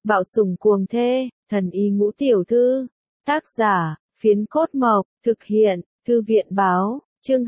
Bạo sủng cuồng thê, thần y ngũ tiểu thư. Tác giả, Phiến Cốt Mộc, thực hiện, Thư viện báo, chương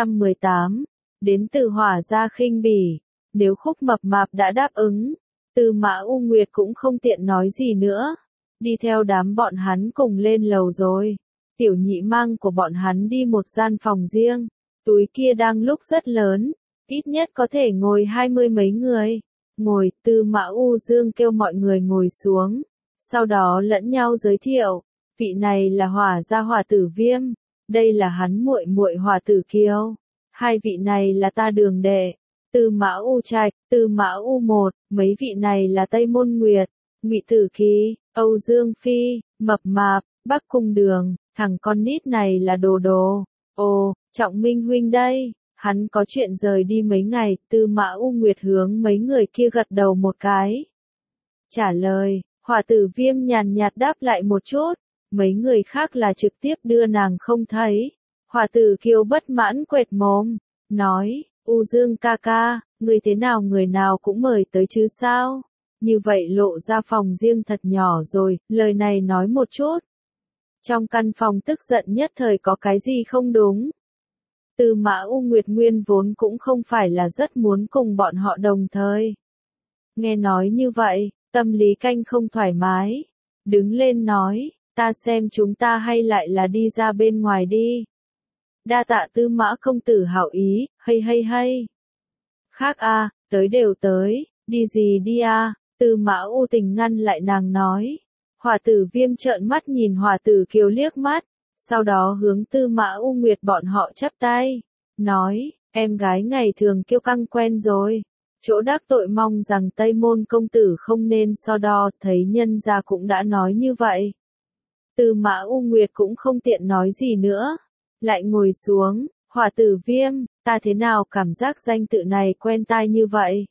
218. Đến từ Hỏa Gia khinh bỉ. Nếu Khúc Mập Mạp đã đáp ứng, Tư Mã U Nguyệt cũng không tiện nói gì nữa. Đi theo đám bọn hắn cùng lên lầu rồi. Tiểu Nhị mang của bọn hắn đi một gian phòng riêng. Túi kia đang lúc rất lớn, ít nhất có thể ngồi 20 mấy người. Ngồi, Tư Mã U Dương kêu mọi người ngồi xuống. Sau đó lẫn nhau giới thiệu. Vị này là Hỏa Gia Hỏa Tử Viêm. Đây là hắn muội muội Hỏa Tử Kiều. Hai vị này là ta Đường đệ. Tư Mã U Trạch, Tư Mã U Một. Mấy vị này là Tây Môn Nguyệt, Ngụy Tử Kỳ, Âu Dương Phi, Mập Mạp, Bắc Cung Đường. Thằng con nít này là Đồ Đồ. Ồ, Trọng Minh huynh đây. Hắn có chuyện rời đi mấy ngày. Tư Mã U Nguyệt hướng mấy người kia gật đầu một cái. Trả lời, Hỏa Tử Viêm nhàn nhạt đáp lại một chút. Mấy người khác là trực tiếp đưa nàng không thấy. Hỏa Tử Kiều bất mãn quệt mồm, nói, U Dương ca ca, người thế nào người nào cũng mời tới chứ sao? Như vậy lộ ra phòng riêng thật nhỏ rồi, lời này nói một chút. Trong căn phòng tức giận nhất thời có cái gì không đúng. Tư Mã U Nguyệt nguyên vốn cũng không phải là rất muốn cùng bọn họ đồng thời. Nghe nói như vậy, tâm lý canh không thoải mái. Đứng lên nói, ta xem chúng ta hay lại là đi ra bên ngoài đi. Đa tạ Tư Mã công tử hảo ý, hay. Khác a, tới đều tới, đi gì đi a. Tư Mã U Tình ngăn lại nàng nói. Hỏa Tử Viêm trợn mắt nhìn Hỏa Tử Kiều liếc mắt, sau đó hướng Tư Mã U Nguyệt bọn họ chắp tay, nói, em gái ngày thường kiêu căng quen rồi. Chỗ đắc tội mong rằng Tây Môn công tử không nên so đo, thấy nhân gia cũng đã nói như vậy. Tư Mã U Nguyệt cũng không tiện nói gì nữa, lại ngồi xuống. Hỏa Tử Viêm, ta thế nào cảm giác danh tự này quen tai như vậy?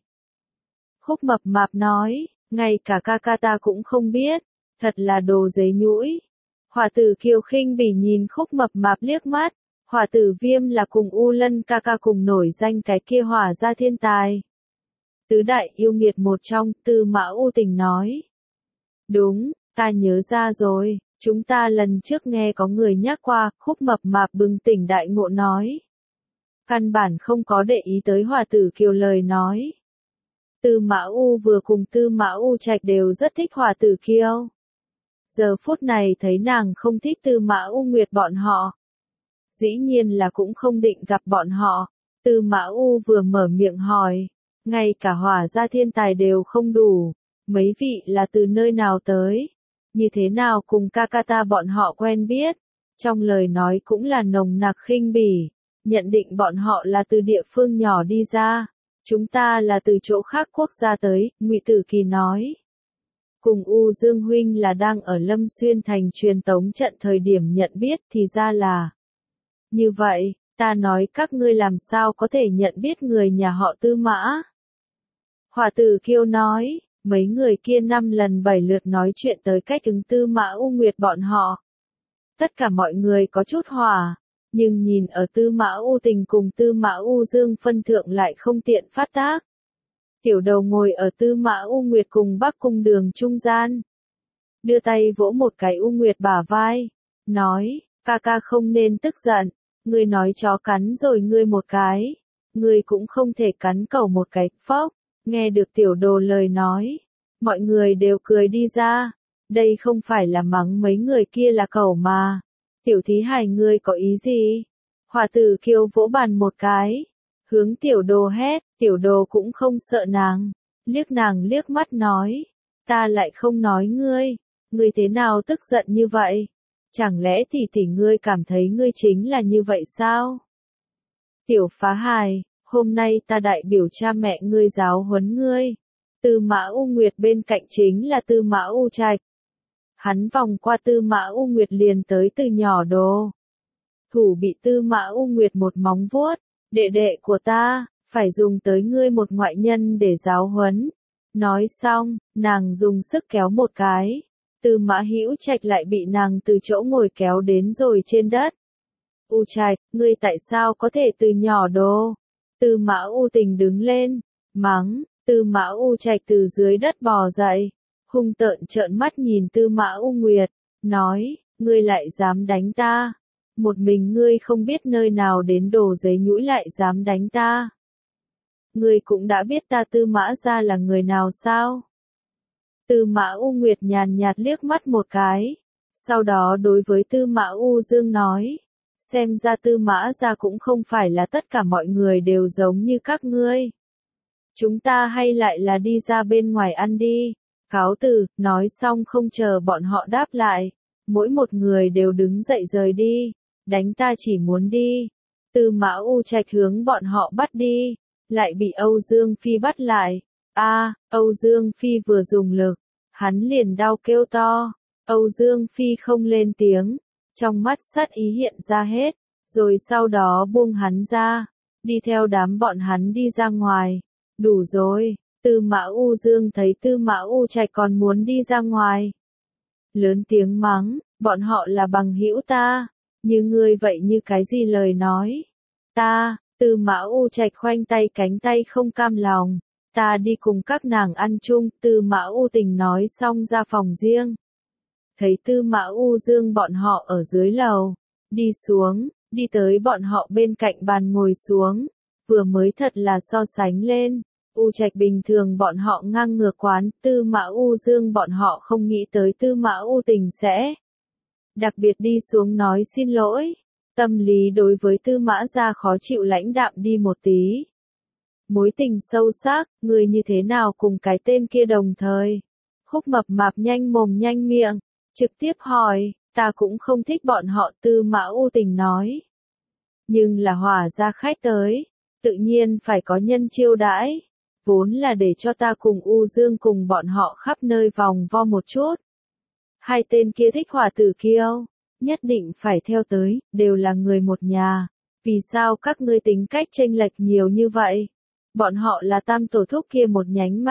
Khúc Mập Mạp nói, ngay cả ca ca ta cũng không biết, thật là đồ giấy nhũi. Hỏa Tử Kiều khinh bỉ nhìn Khúc Mập Mạp liếc mắt. Hỏa Tử Viêm là cùng U Lân ca ca cùng nổi danh cái kia Hỏa Gia thiên tài. Tứ đại yêu nghiệt một trong, Tư Mã U Tình nói. Đúng, ta nhớ ra rồi, chúng ta lần trước nghe có người nhắc qua. Khúc Mập Mạp bừng tỉnh đại ngộ nói. Căn bản không có để ý tới Hỏa Tử Kiều lời nói. Tư Mã U vừa cùng Tư Mã U Trạch đều rất thích Hỏa Tử Kiều. Giờ phút này thấy nàng không thích Tư Mã U Nguyệt bọn họ. Dĩ nhiên là cũng không định gặp bọn họ. Tư Mã U vừa mở miệng hỏi. Ngay cả Hỏa Gia thiên tài đều không đủ. Mấy vị là từ nơi nào tới? Như thế nào cùng ca ca ta bọn họ quen biết? Trong lời nói cũng là nồng nặc khinh bỉ. Nhận định bọn họ là từ địa phương nhỏ đi ra. Chúng ta là từ chỗ khác quốc gia tới, Ngụy Tử Kỳ nói. Cùng U Dương huynh là đang ở Lâm Xuyên thành truyền tống trận thời điểm nhận biết thì ra là. Như vậy, ta nói các ngươi làm sao có thể nhận biết người nhà họ Tư Mã? Hỏa Tử Kiều nói, mấy người kia 5 lần 7 lượt nói chuyện tới cách ứng Tư Mã U Nguyệt bọn họ. Tất cả mọi người có chút hỏa, nhưng nhìn ở Tư Mã U Tình cùng Tư Mã U Dương phân thượng lại không tiện phát tác. Tiểu Đầu ngồi ở Tư Mã U Nguyệt cùng Bắc Cung Đường trung gian. Đưa tay vỗ một cái U Nguyệt bả vai. Nói, ca ca không nên tức giận. Ngươi nói chó cắn rồi ngươi một cái. Ngươi cũng không thể cắn cẩu một cái, phốc. Nghe được Tiểu Đồ lời nói. Mọi người đều cười đi ra. Đây không phải là mắng mấy người kia là cẩu mà. Tiểu thí hài ngươi có ý gì? Hỏa Tử Kiều vỗ bàn một cái. Hướng Tiểu Đồ hét, Tiểu Đồ cũng không sợ nàng. Liếc nàng liếc mắt nói. Ta lại không nói ngươi. Ngươi thế nào tức giận như vậy? Chẳng lẽ tỷ ngươi cảm thấy ngươi chính là như vậy sao? Tiểu phá hài, hôm nay ta đại biểu cha mẹ ngươi giáo huấn ngươi. Tư Mã U Nguyệt bên cạnh chính là Tư Mã U Trạch. Hắn vòng qua Tư Mã U Nguyệt liền tới Từ nhỏ Đồ. Thủ bị Tư Mã U Nguyệt một móng vuốt. Đệ đệ của ta, phải dùng tới ngươi một ngoại nhân để giáo huấn. Nói xong, nàng dùng sức kéo một cái. Tư Mã Hữu Trạch lại bị nàng từ chỗ ngồi kéo đến rồi trên đất. U Trạch, ngươi tại sao có thể từ nhỏ Đồ? Tư Mã U Tình đứng lên, mắng. Tư Mã U Trạch từ dưới đất bò dậy. hung tợn trợn mắt nhìn Tư Mã U Nguyệt, nói, ngươi lại dám đánh ta, một mình ngươi không biết nơi nào đến đồ giấy nhũi lại dám đánh ta. Ngươi cũng đã biết ta Tư Mã gia là người nào sao? Tư Mã U Nguyệt nhàn nhạt liếc mắt một cái, sau đó đối với Tư Mã U Dương nói, xem ra Tư Mã gia cũng không phải là tất cả mọi người đều giống như các ngươi. Chúng ta hay lại là đi ra bên ngoài ăn đi. Cáo từ, nói xong không chờ bọn họ đáp lại, mỗi một người đều đứng dậy rời đi, đánh ta chỉ muốn đi. Tư Mã U Trạch hướng bọn họ bắt đi, lại bị Âu Dương Phi bắt lại. Âu Dương Phi vừa dùng lực, hắn liền đau kêu to. Âu Dương Phi không lên tiếng, trong mắt sát ý hiện ra hết, rồi sau đó buông hắn ra, đi theo đám bọn hắn đi ra ngoài. Đủ rồi, Tư Mã U Dương thấy Tư Mã U Trạch còn muốn đi ra ngoài. Lớn tiếng mắng, bọn họ là bằng hữu ta, như ngươi vậy như cái gì lời nói. Ta, Tư Mã U Trạch khoanh tay cánh tay không cam lòng, ta đi cùng các nàng ăn chung. Tư Mã U Tình nói xong ra phòng riêng. Thấy Tư Mã U Dương bọn họ ở dưới lầu, đi xuống, đi tới bọn họ bên cạnh bàn ngồi xuống, vừa mới thật là so sánh lên. U Trạch bình thường bọn họ ngang ngược quán, Tư Mã U Dương bọn họ không nghĩ tới Tư Mã U Tình sẽ đặc biệt đi xuống nói xin lỗi. Tâm lý đối với Tư Mã gia khó chịu lãnh đạm đi một tí. Mối tình sâu sắc, người như thế nào cùng cái tên kia đồng thời. Khúc Mập Mạp nhanh mồm nhanh miệng, trực tiếp hỏi, ta cũng không thích bọn họ. Tư Mã U Tình nói. Nhưng là Hỏa gia khách tới, tự nhiên phải có nhân chiêu đãi. Vốn là để cho ta cùng U Dương cùng bọn họ khắp nơi vòng vo một chút. Hai tên kia thích Hỏa Tử Kiêu, nhất định phải theo tới, đều là người một nhà. Vì sao các ngươi tính cách chênh lệch nhiều như vậy? Bọn họ là tam tổ thúc kia một nhánh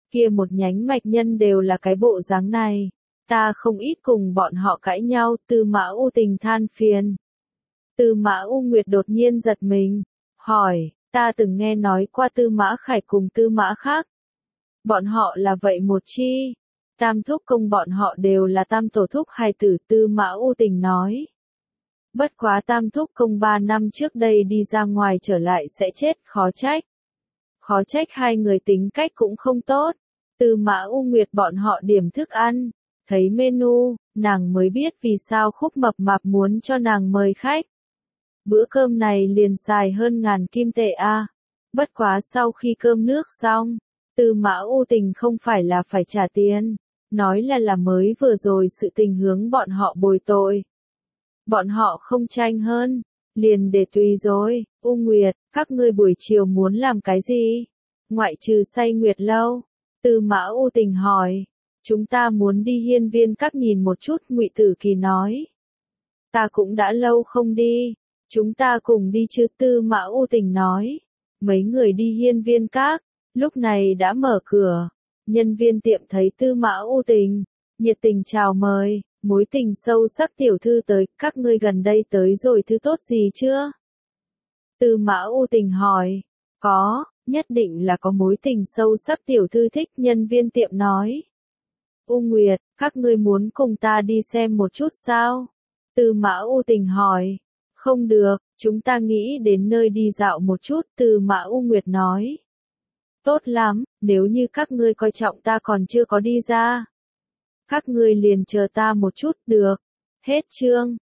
mạch nhân đều là cái bộ dáng này. Ta không ít cùng bọn họ cãi nhau. Tư Mã U Tình than phiền. Tư Mã U Nguyệt đột nhiên giật mình, hỏi, ta từng nghe nói qua Tư Mã Khải cùng Tư Mã khác. Bọn họ là vậy một chi. Tam thúc công bọn họ đều là tam tổ thúc hài tử. Tư Mã U Tình nói. Bất quá tam thúc công 3 năm trước đây đi ra ngoài trở lại sẽ chết, khó trách. Khó trách hai người tính cách cũng không tốt. Tư Mã U Nguyệt bọn họ điểm thức ăn, thấy menu, nàng mới biết vì sao Khúc Mập Mạp muốn cho nàng mời khách. Bữa cơm này liền xài hơn 1000 kim tệ a. Bất quá sau khi cơm nước xong, Tư Mã U Tình không phải là phải trả tiền, nói là mới vừa rồi sự tình hướng bọn họ bồi tội. Bọn họ không tranh hơn, liền để tùy rồi. U Nguyệt, các ngươi buổi chiều muốn làm cái gì? Ngoại trừ say Nguyệt lâu? Tư Mã U Tình hỏi. Chúng ta muốn đi hiên viên các nhìn một chút. Ngụy Tử Kỳ nói. Ta cũng đã lâu không đi. Chúng ta cùng đi chứ. Tư Mã U Tình nói. Mấy người đi hiên viên các, lúc này đã mở cửa. Nhân viên tiệm thấy Tư Mã U Tình, nhiệt tình chào mời. Mối tình sâu sắc tiểu thư tới, các ngươi gần đây tới rồi thứ tốt gì chưa? Tư Mã U Tình hỏi. Có, nhất định là có mối tình sâu sắc tiểu thư thích. Nhân viên tiệm nói. U Nguyệt, các ngươi muốn cùng ta đi xem một chút sao? Tư Mã U Tình hỏi. Không được, chúng ta nghĩ đến nơi đi dạo một chút. Tư Mã U Nguyệt nói. Tốt lắm, nếu như các ngươi coi trọng ta còn chưa có đi ra. Các ngươi liền chờ ta một chút, được. Hết chương.